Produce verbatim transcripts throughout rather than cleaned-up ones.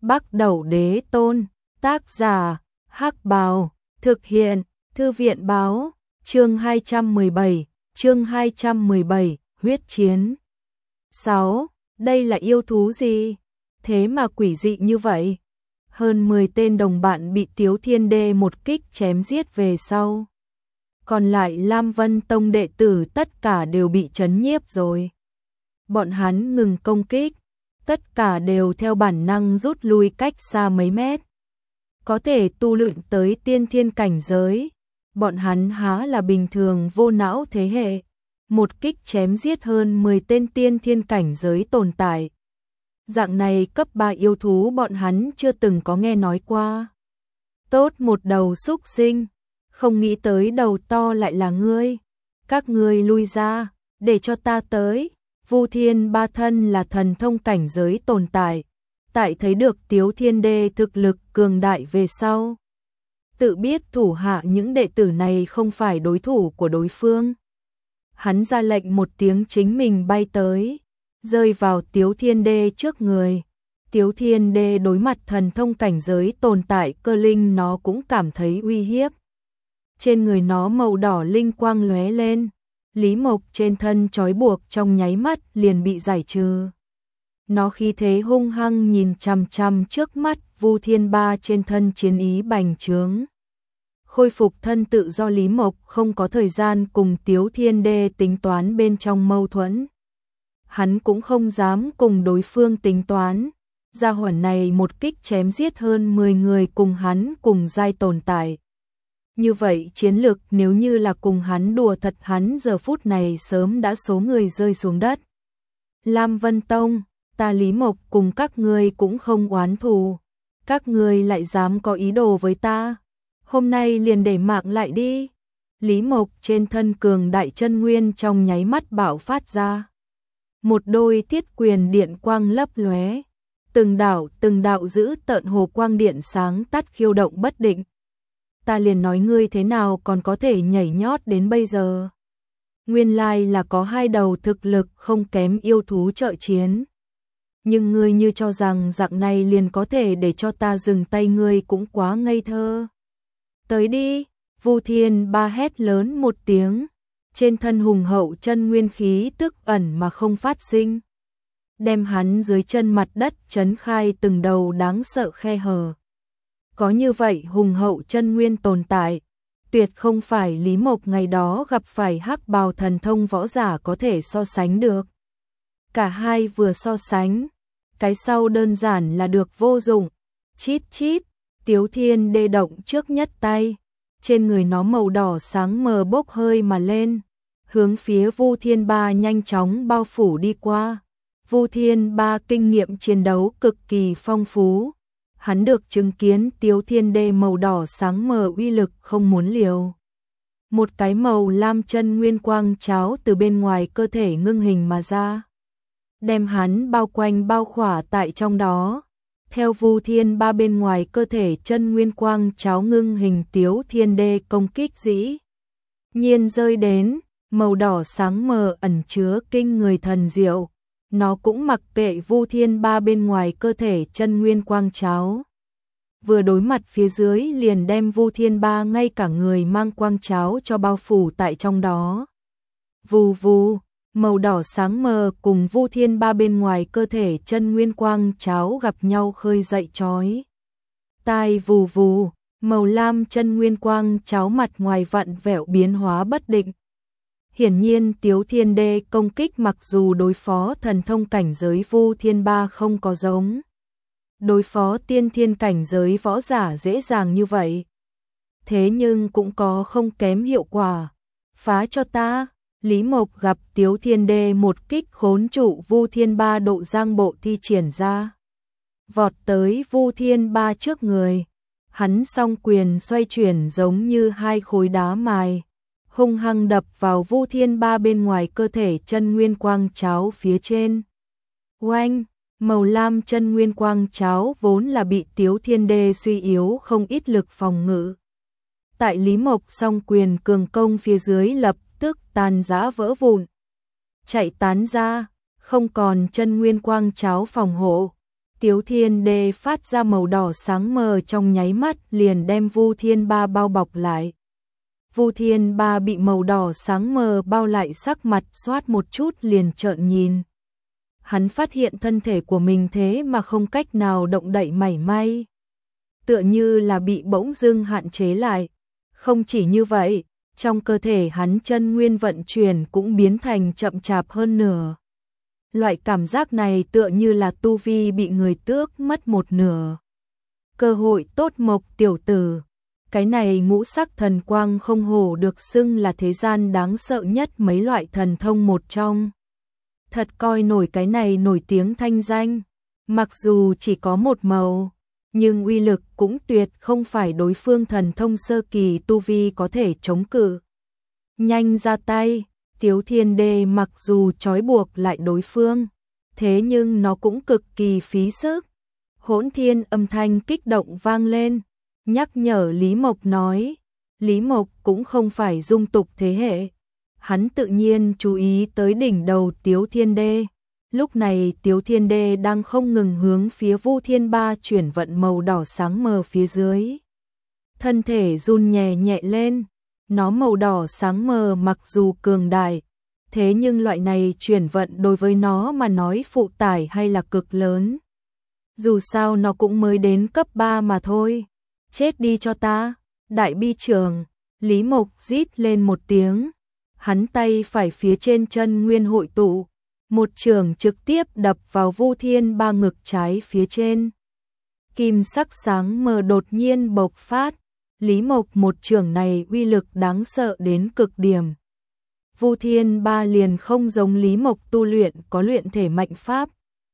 Bắc Đẩu Đế Tôn, tác giả, Hắc Bào, thực hiện, Thư viện báo, chương hai trăm mười bảy, chương hai trăm mười bảy, huyết chiến. sáu. Đây là yêu thú gì? Thế mà quỷ dị như vậy. Hơn mười tên đồng bạn bị Tiếu Thiên Đê một kích chém giết về sau. Còn lại Lam Vân Tông đệ tử tất cả đều bị chấn nhiếp rồi. Bọn hắn ngừng công kích, tất cả đều theo bản năng rút lui cách xa mấy mét. Có thể tu luyện tới tiên thiên cảnh giới, bọn hắn há là bình thường vô não thế hệ. Một kích chém giết hơn mười tên tiên thiên cảnh giới tồn tại. Dạng này cấp ba yêu thú bọn hắn chưa từng có nghe nói qua. Tốt một đầu súc sinh, không nghĩ tới đầu to lại là ngươi. Các ngươi lui ra, để cho ta tới. Vu Thiên Ba thân là thần thông cảnh giới tồn tại, tại thấy được Tiếu Thiên Đê thực lực cường đại về sau. Tự biết thủ hạ những đệ tử này không phải đối thủ của đối phương. Hắn ra lệnh một tiếng chính mình bay tới, rơi vào Tiếu Thiên Đê trước người. Tiếu Thiên Đê đối mặt thần thông cảnh giới tồn tại cơ linh nó cũng cảm thấy uy hiếp. Trên người nó màu đỏ linh quang lóe lên, Lý Mộc trên thân trói buộc trong nháy mắt liền bị giải trừ. Nó khí thế hung hăng nhìn chằm chằm trước mắt Vu Thiên Ba trên thân chiến ý bành trướng. Khôi phục thân tự do Lý Mộc không có thời gian cùng Tiếu Thiên Đê tính toán bên trong mâu thuẫn. Hắn cũng không dám cùng đối phương tính toán. Gia hỏa này một kích chém giết hơn mười người cùng hắn cùng giai tồn tại. Như vậy chiến lược nếu như là cùng hắn đùa thật hắn giờ phút này sớm đã số người rơi xuống đất. Lam Vân Tông, ta Lý Mộc cùng các ngươi cũng không oán thù. Các ngươi lại dám có ý đồ với ta. Hôm nay liền để mạng lại đi. Lý Mộc trên thân cường đại chân nguyên trong nháy mắt bạo phát ra. Một đôi thiết quyền điện quang lấp lóe. Từng đạo từng đạo giữ tợn hồ quang điện sáng tắt khiêu động bất định. Ta liền nói ngươi thế nào còn có thể nhảy nhót đến bây giờ. Nguyên lai là có hai đầu thực lực không kém yêu thú trợ chiến. Nhưng ngươi như cho rằng dạng này liền có thể để cho ta dừng tay ngươi cũng quá ngây thơ. Tới đi, Vu Thiên Ba hét lớn một tiếng, trên thân hùng hậu chân nguyên khí tức ẩn mà không phát sinh. Đem hắn dưới chân mặt đất chấn khai từng đầu đáng sợ khe hở. Có như vậy hùng hậu chân nguyên tồn tại, tuyệt không phải Lý Mộc ngày đó gặp phải Hắc Bào thần thông võ giả có thể so sánh được. Cả hai vừa so sánh, cái sau đơn giản là được vô dụng. Chít chít, Tiếu Thiên Đê động trước nhất tay, trên người nó màu đỏ sáng mờ bốc hơi mà lên, hướng phía Vu Thiên Ba nhanh chóng bao phủ đi qua. Vu Thiên Ba kinh nghiệm chiến đấu cực kỳ phong phú. Hắn được chứng kiến Tiếu Thiên Đê màu đỏ sáng mờ uy lực không muốn liều. Một cái màu lam chân nguyên quang cháo từ bên ngoài cơ thể ngưng hình mà ra, đem hắn bao quanh bao khỏa tại trong đó. Theo Vu Thiên Ba bên ngoài cơ thể chân nguyên quang cháo ngưng hình Tiếu Thiên Đê công kích dĩ nhiên rơi đến, màu đỏ sáng mờ ẩn chứa kinh người thần diệu. Nó cũng mặc kệ Vu Thiên Ba bên ngoài cơ thể chân nguyên quang cháo. Vừa đối mặt phía dưới liền đem Vu Thiên Ba ngay cả người mang quang cháo cho bao phủ tại trong đó. Vù vù, màu đỏ sáng mờ cùng Vu Thiên Ba bên ngoài cơ thể chân nguyên quang cháo gặp nhau khơi dậy chói tai. Vù vù, màu lam chân nguyên quang cháo mặt ngoài vặn vẹo biến hóa bất định. Hiển nhiên Tiếu Thiên Đê công kích mặc dù đối phó thần thông cảnh giới Vu Thiên Ba không có giống đối phó tiên thiên cảnh giới võ giả dễ dàng như vậy, thế nhưng cũng có không kém hiệu quả. Phá cho ta. Lý Mộc gặp Tiếu Thiên Đê một kích khốn trụ Vu Thiên Ba độ giang bộ thi triển ra, vọt tới Vu Thiên Ba trước người. Hắn song quyền xoay chuyển giống như hai khối đá mài, hung hăng đập vào Vu Thiên Ba bên ngoài cơ thể chân nguyên quang cháo phía trên. Oanh, màu lam chân nguyên quang cháo vốn là bị Tiếu Thiên Đê suy yếu không ít lực phòng ngự. Tại Lý Mộc song quyền cường công phía dưới lập tức tan rã vỡ vụn, chạy tán ra, không còn chân nguyên quang cháo phòng hộ. Tiếu Thiên Đê phát ra màu đỏ sáng mờ trong nháy mắt liền đem Vu Thiên Ba bao bọc lại. Vu Thiên Ba bị màu đỏ sáng mờ bao lại, sắc mặt xoát một chút liền trợn nhìn. Hắn phát hiện thân thể của mình thế mà không cách nào động đậy mảy may. Tựa như là bị bỗng dưng hạn chế lại. Không chỉ như vậy, trong cơ thể hắn chân nguyên vận chuyển cũng biến thành chậm chạp hơn nửa. Loại cảm giác này tựa như là tu vi bị người tước mất một nửa. Cơ hội tốt Mộc tiểu tử. Cái này ngũ sắc thần quang không hổ được xưng là thế gian đáng sợ nhất mấy loại thần thông một trong. Thật coi nổi cái này nổi tiếng thanh danh. Mặc dù chỉ có một màu, nhưng uy lực cũng tuyệt không phải đối phương thần thông sơ kỳ tu vi có thể chống cự. Nhanh ra tay, Tiếu Thiên Đê mặc dù trói buộc lại đối phương, thế nhưng nó cũng cực kỳ phí sức. Hỗn thiên âm thanh kích động vang lên, nhắc nhở Lý Mộc nói. Lý Mộc cũng không phải dung tục thế hệ. Hắn tự nhiên chú ý tới đỉnh đầu Tiếu Thiên Đê. Lúc này Tiếu Thiên Đê đang không ngừng hướng phía Vu Thiên Ba chuyển vận màu đỏ sáng mờ phía dưới. Thân thể run nhẹ nhẹ lên, nó màu đỏ sáng mờ mặc dù cường đại, thế nhưng loại này chuyển vận đối với nó mà nói phụ tải hay là cực lớn. Dù sao nó cũng mới đến cấp ba mà thôi. Chết đi cho ta, đại bi trường. Lý Mộc rít lên một tiếng. Hắn tay phải phía trên chân nguyên hội tụ, một trường trực tiếp đập vào Vu Thiên Ba ngực trái phía trên. Kim sắc sáng mờ đột nhiên bộc phát. Lý Mộc một trường này uy lực đáng sợ đến cực điểm. Vu Thiên Ba liền không giống Lý Mộc tu luyện có luyện thể mạnh pháp.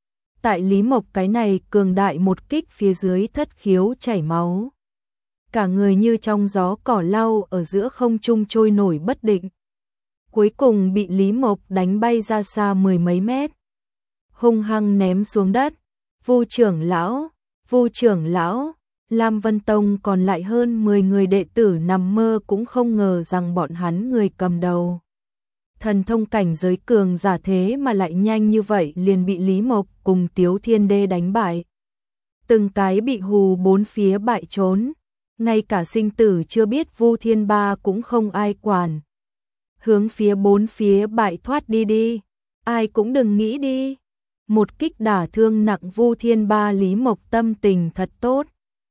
Tại Lý Mộc cái này cường đại một kích phía dưới thất khiếu chảy máu. Cả người như trong gió cỏ lau ở giữa không trung trôi nổi bất định. Cuối cùng bị Lý Mộc đánh bay ra xa mười mấy mét. Hung hăng ném xuống đất. Vu trưởng lão, Vu trưởng lão, Lam Vân Tông còn lại hơn mười người đệ tử nằm mơ cũng không ngờ rằng bọn hắn người cầm đầu. Thần thông cảnh giới cường giả thế mà lại nhanh như vậy liền bị Lý Mộc cùng Tiếu Thiên Đê đánh bại. Từng cái bị hù bốn phía bại trốn. Ngay cả sinh tử chưa biết Vu Thiên Ba cũng không ai quản. Hướng phía bốn phía bại thoát đi đi. Ai cũng đừng nghĩ đi. Một kích đả thương nặng Vu Thiên Ba. Lý Mộc tâm tình thật tốt.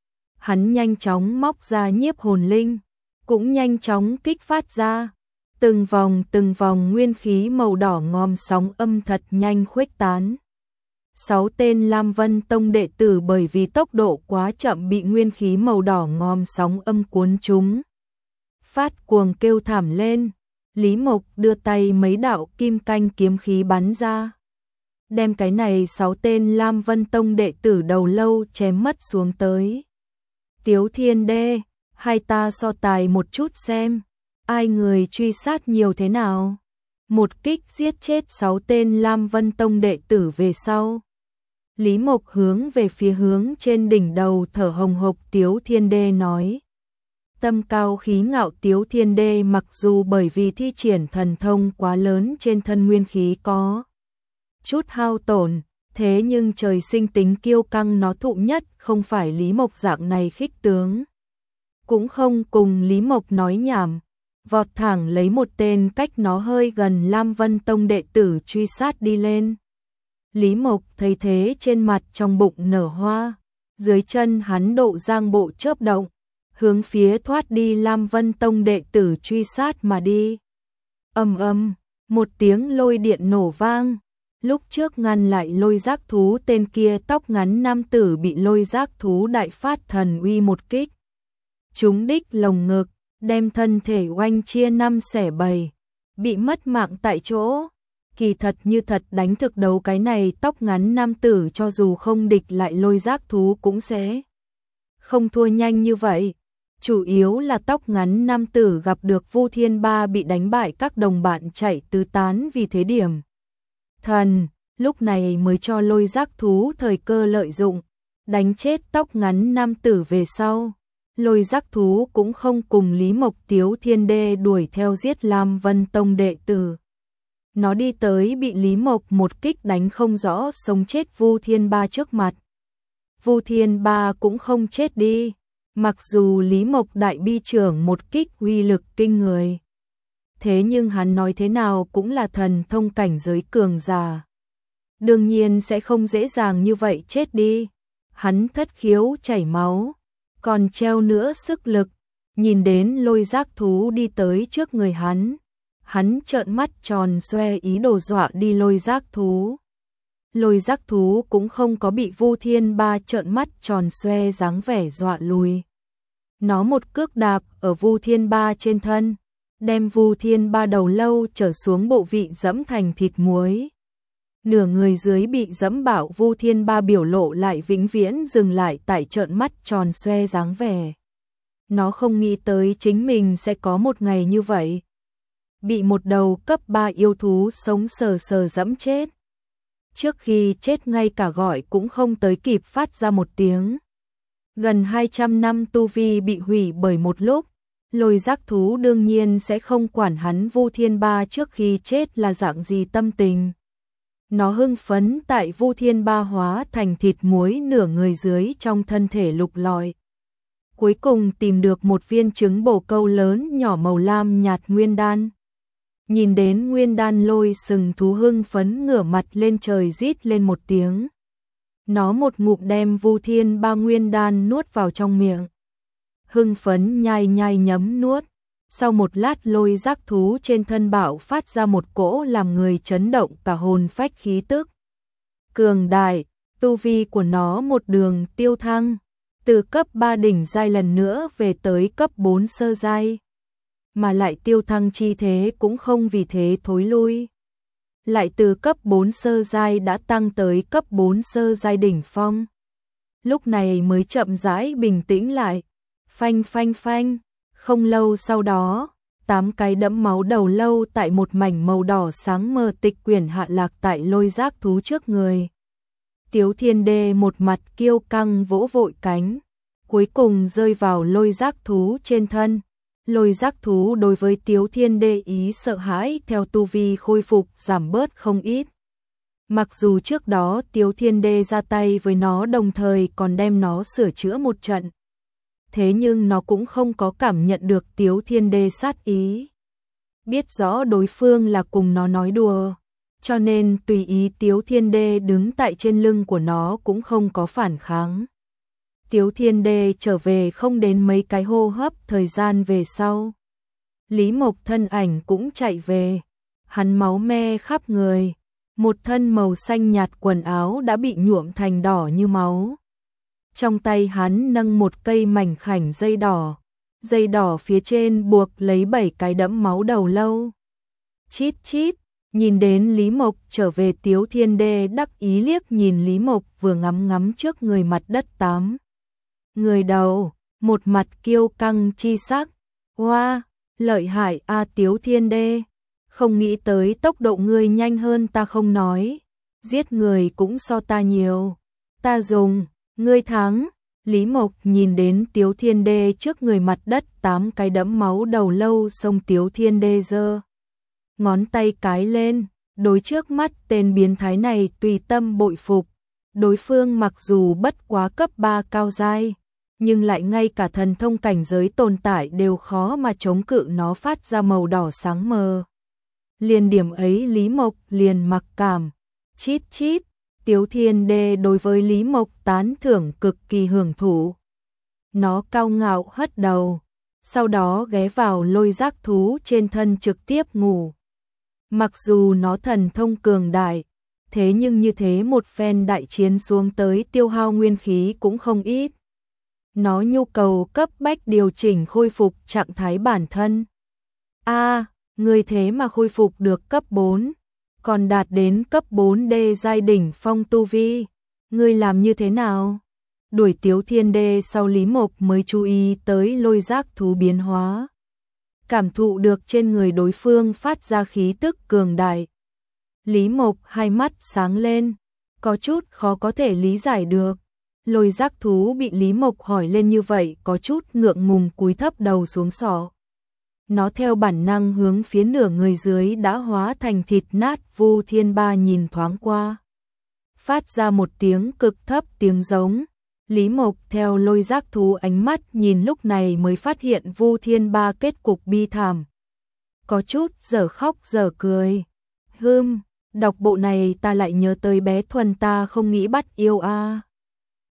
Hắn nhanh chóng móc ra nhiếp hồn linh, cũng nhanh chóng kích phát ra. Từng vòng từng vòng nguyên khí màu đỏ ngòm sóng âm thật nhanh khuếch tán. Sáu tên Lam Vân Tông đệ tử bởi vì tốc độ quá chậm bị nguyên khí màu đỏ ngòm sóng âm cuốn chúng. Phát cuồng kêu thảm lên. Lý Mộc đưa tay mấy đạo kim canh kiếm khí bắn ra. Đem cái này sáu tên Lam Vân Tông đệ tử đầu lâu chém mất xuống tới. Tiếu Thiên Đê, hai ta so tài một chút xem. Ai người truy sát nhiều thế nào? Một kích giết chết sáu tên Lam Vân Tông đệ tử về sau. Lý Mộc hướng về phía hướng trên đỉnh đầu thở hồng hộc Tiếu Thiên Đê nói. Tâm cao khí ngạo Tiếu Thiên Đê mặc dù bởi vì thi triển thần thông quá lớn trên thân nguyên khí có chút hao tổn, thế nhưng trời sinh tính kiêu căng nó thụ nhất không phải Lý Mộc dạng này khích tướng. Cũng không cùng Lý Mộc nói nhảm, vọt thẳng lấy một tên cách nó hơi gần Lam Vân Tông đệ tử truy sát đi lên. Lý Mộc thấy thế trên mặt trong bụng nở hoa, dưới chân hắn độ giang bộ chớp động, hướng phía thoát đi Lam Vân Tông đệ tử truy sát mà đi. Ầm ầm, một tiếng lôi điện nổ vang. Lúc trước ngăn lại lôi giác thú tên kia tóc ngắn nam tử bị lôi giác thú đại phát thần uy một kích. Trúng đích lồng ngực, đem thân thể oanh chia năm xẻ bảy, bị mất mạng tại chỗ. Kỳ thật như thật đánh thực đấu cái này tóc ngắn nam tử cho dù không địch lại lôi giác thú cũng sẽ không thua nhanh như vậy. Chủ yếu là tóc ngắn nam tử gặp được Vu Thiên Ba bị đánh bại các đồng bạn chạy tứ tán vì thế điểm. Thần, lúc này mới cho lôi giác thú thời cơ lợi dụng, đánh chết tóc ngắn nam tử về sau. Lôi giác thú cũng không cùng Lý Mộc Tiếu Thiên Đê đuổi theo giết Lam Vân Tông đệ tử. Nó đi tới bị Lý Mộc một kích đánh không rõ sống chết Vu Thiên Ba trước mặt, Vu Thiên Ba cũng không chết đi. Mặc dù Lý Mộc đại bi trưởng một kích uy lực kinh người, thế nhưng hắn nói thế nào cũng là thần thông cảnh giới cường giả, đương nhiên sẽ không dễ dàng như vậy chết đi. Hắn thất khiếu chảy máu, còn treo nữa sức lực, nhìn đến Lôi Giác thú đi tới trước người hắn, hắn trợn mắt tròn xoe ý đồ dọa đi Lôi Giác thú. Lôi Giác thú cũng không có bị Vu Thiên Ba trợn mắt tròn xoe dáng vẻ dọa lùi. Nó một cước đạp ở Vu Thiên Ba trên thân, đem Vu Thiên Ba đầu lâu trở xuống bộ vị dẫm thành thịt muối. Nửa người dưới bị dẫm bạo, Vu Thiên Ba biểu lộ lại vĩnh viễn dừng lại tại trợn mắt tròn xoe dáng vẻ. Nó không nghĩ tới chính mình sẽ có một ngày như vậy, bị một đầu cấp ba yêu thú sống sờ sờ dẫm chết. Trước khi chết ngay cả gọi cũng không tới kịp phát ra một tiếng. Gần hai trăm năm tu vi bị hủy bởi một lúc, Lôi Giác thú đương nhiên sẽ không quản hắn Vu Thiên Ba trước khi chết là dạng gì tâm tình. Nó hưng phấn tại Vu Thiên Ba hóa thành thịt muối nửa người dưới trong thân thể lục lọi. Cuối cùng tìm được một viên trứng bồ câu lớn nhỏ màu lam nhạt nguyên đan. Nhìn đến nguyên đan, Lôi Sừng thú hưng phấn ngửa mặt lên trời rít lên một tiếng. Nó một ngụm đem Vu Thiên Ba nguyên đan nuốt vào trong miệng. Hưng phấn nhai nhai nhấm nuốt. Sau một lát, Lôi Giác thú trên thân bạo phát ra một cỗ làm người chấn động cả hồn phách khí tức cường đại, tu vi của nó một đường tiêu thăng, từ cấp ba đỉnh giai lần nữa về tới cấp bốn sơ giai, mà lại tiêu thăng chi thế cũng không vì thế thối lui, lại từ cấp bốn sơ giai đã tăng tới cấp bốn sơ giai đỉnh phong. Lúc này mới chậm rãi bình tĩnh lại. Phanh phanh phanh. Không lâu sau đó, tám cái đẫm máu đầu lâu tại một mảnh màu đỏ sáng mờ tịch quyển hạ lạc tại Lôi Giác thú trước người. Tiếu Thiên Đê một mặt kiêu căng vỗ vội cánh, cuối cùng rơi vào Lôi Giác thú trên thân. Lôi Giác thú đối với Tiếu Thiên Đê ý sợ hãi theo tu vi khôi phục giảm bớt không ít. Mặc dù trước đó Tiếu Thiên Đê ra tay với nó đồng thời còn đem nó sửa chữa một trận, thế nhưng nó cũng không có cảm nhận được Tiếu Thiên Đê sát ý. Biết rõ đối phương là cùng nó nói đùa, cho nên tùy ý Tiếu Thiên Đê đứng tại trên lưng của nó cũng không có phản kháng. Tiếu Thiên Đê trở về không đến mấy cái hô hấp thời gian về sau, Lý Mộc thân ảnh cũng chạy về. Hắn máu me khắp người, một thân màu xanh nhạt quần áo đã bị nhuộm thành đỏ như máu. Trong tay hắn nâng một cây mảnh khảnh dây đỏ, dây đỏ phía trên buộc lấy bảy cái đẫm máu đầu lâu. Chít chít, nhìn đến Lý Mộc trở về, Tiếu Thiên Đê đắc ý liếc nhìn Lý Mộc vừa ngắm ngắm trước người mặt đất tám người đầu, một mặt kiêu căng chi sắc. Hoa, wow, lợi hại a Tiếu Thiên Đê, không nghĩ tới tốc độ ngươi nhanh hơn ta không nói, giết người cũng so ta nhiều. Ta dùng, ngươi thắng. Lý Mộc nhìn đến Tiếu Thiên Đê trước người mặt đất tám cái đẫm máu đầu lâu, xông Tiếu Thiên Đê giơ ngón tay cái lên, đối trước mắt tên biến thái này tùy tâm bội phục. Đối phương mặc dù bất quá cấp ba cao giai, nhưng lại ngay cả thần thông cảnh giới tồn tại đều khó mà chống cự nó phát ra màu đỏ sáng mờ. Liền điểm ấy Lý Mộc liền mặc cảm. Chít chít, Tiếu Thiên Đê đối với Lý Mộc tán thưởng cực kỳ hưởng thụ. Nó cao ngạo hất đầu, sau đó ghé vào Lôi Giác thú trên thân trực tiếp ngủ. Mặc dù nó thần thông cường đại, thế nhưng như thế một phen đại chiến xuống tới tiêu hao nguyên khí cũng không ít. Nó nhu cầu cấp bách điều chỉnh khôi phục trạng thái bản thân. A, à, người thế mà khôi phục được cấp bốn, còn đạt đến cấp bốn đê giai đỉnh phong tu vi, ngươi làm như thế nào? Đuổi Tiếu Thiên Đê sau, Lý Mộc mới chú ý tới Lôi Giác thú biến hóa, cảm thụ được trên người đối phương phát ra khí tức cường đại. Lý Mộc hai mắt sáng lên, có chút khó có thể lý giải được. Lôi Giác thú bị Lý Mộc hỏi lên như vậy có chút ngượng ngùng cúi thấp đầu xuống sọ. Nó theo bản năng hướng phía nửa người dưới đã hóa thành thịt nát Vu Thiên Ba nhìn thoáng qua, phát ra một tiếng cực thấp tiếng giống. Lý Mộc theo Lôi Giác Thú ánh mắt nhìn lúc này mới phát hiện Vu Thiên Ba kết cục bi thảm. Có chút dở khóc dở cười. Hừm, đọc bộ này ta lại nhớ tới bé Thuần ta không nghĩ bắt yêu a. À.